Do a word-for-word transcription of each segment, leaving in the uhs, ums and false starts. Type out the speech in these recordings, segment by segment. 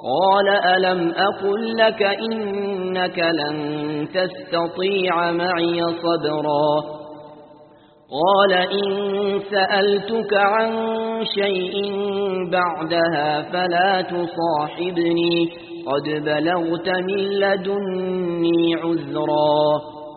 قال ألم أقل لك إنك لن تستطيع معي صبرا قال إن سألتك عن شيء بعدها فلا تصاحبني قد بلغت من لدني عذرا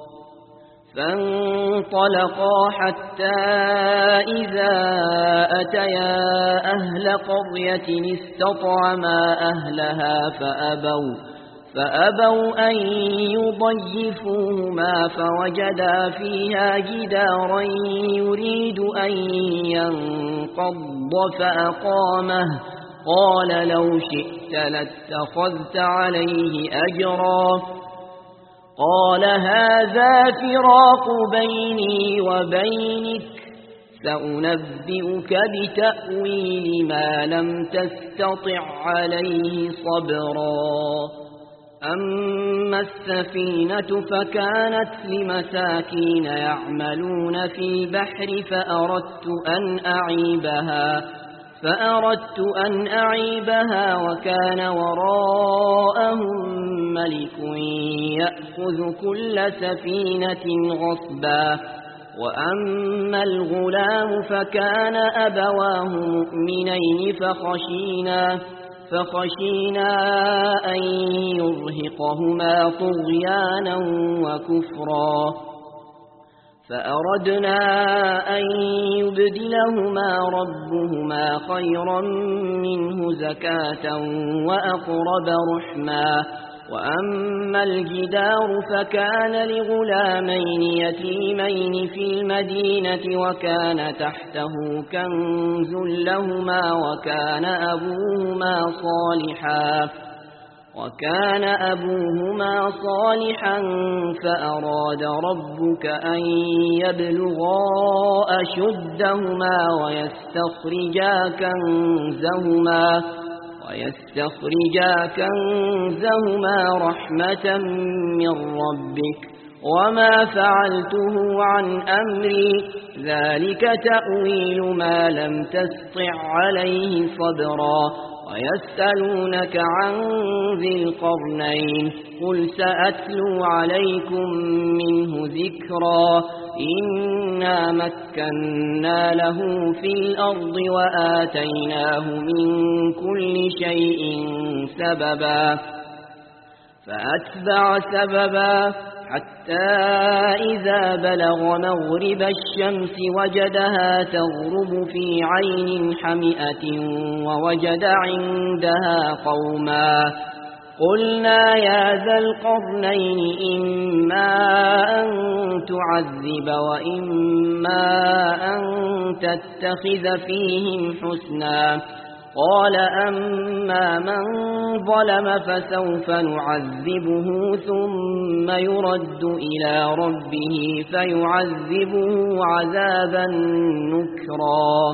فانطلقا حتى إذا أتيا أهل قرية استطعما أهلها فأبوا فأبوا أن يضيفوهما فوجدا فيها جدارا يريد أن ينقض فأقامه قال لو شئت لاتخذت عليه أجرا قال هذا فراق بيني وبينك سأنبئك بتأويل ما لم تستطع عليه صبرا أما السفينة فكانت لمساكين يعملون في البحر فأردت أن أعيبها فأردت أن أعيبها وكان وراءهم ملك يأخذ كل سفينة غصبا وأما الغلام فكان أبواه مؤمنين فخشينا فخشينا أن يرهقهما طغيانا وكفرا فأردنا أن يبدلهما ربهما خيرا منه زكاة وأقرب رحما وأما الجدار فكان لغلامين يتيمين في المدينة وكان تحته كنز لهما وكان أبوهما صالحا وكان أبوهما صالحا فأراد ربك أن يبلغا أشدهما ويستخرجا كنزهما ويستخرجا كنزهما رحمة من ربك وما فعلته عن أمري ذلك تأويل ما لم تسطع عليه صبرا ويسألونك عن ذي القرنين قل سأتلو عليكم منه ذكرا إنا مكنا له في الأرض وآتيناه من كل شيء سببا فأتبع سببا حتى إذا بلغ مغرب الشمس وجدها تغرب في عين حمئة ووجد عندها قوما قلنا يا ذا القرنين إما أن تعذب وإما أن تتخذ فيهم حسنا قال أما من ظلم فسوف نعذبه ثم يرد إلى ربه فيعذبه عذابا نكرا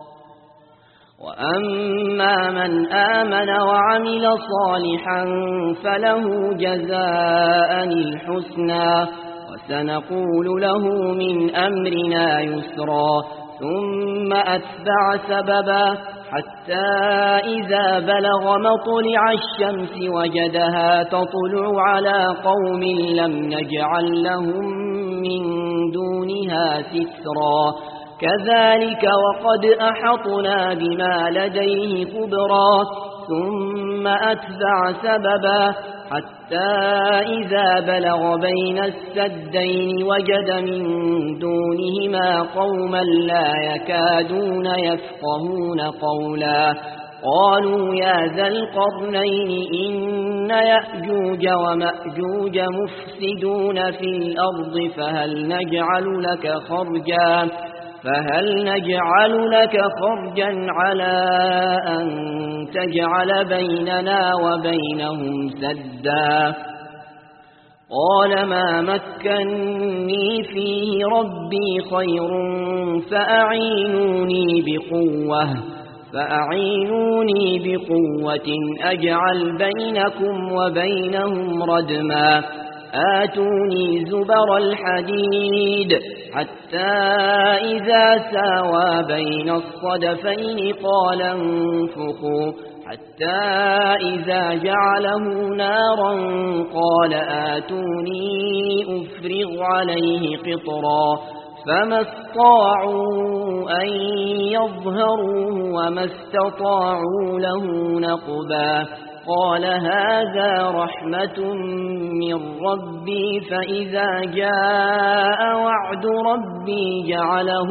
وأما من آمن وعمل صالحا فله جزاء الحسنى وسنقول له من أمرنا يسرا ثم أتبع سببا حتى إذا بلغ مطلع الشمس وجدها تطلع على قوم لم نجعل لهم من دونها سترا كذلك وقد أحطنا بما لديه خبرا ثم أتبع سببا حتى إذا بلغ بين السدين وجد من دونهما قوما لا يكادون يفقهون قولا قالوا يا ذا القرنين إن يأجوج ومأجوج مفسدون في الأرض فهل نجعل لك خرجا فهل نجعل لك خرجا على أن تجعل بيننا وبينهم سدا قال ما مكني فيه ربي خير فأعينوني بقوة فأعينوني بقوة أجعل بينكم وبينهم ردما آتوني زبر الحديد حتى إذا ساوى بين الصدفين قال انفخوا حتى إذا جعله نارا قال آتوني أفرغ عليه قطرا فما استطاعوا أن يظهروه وما استطاعوا له نقبا قال هذا رحمة من ربي فإذا جاء وعد ربي جعله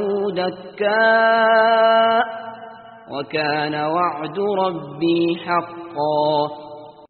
دكاء وكان وعد ربي حقا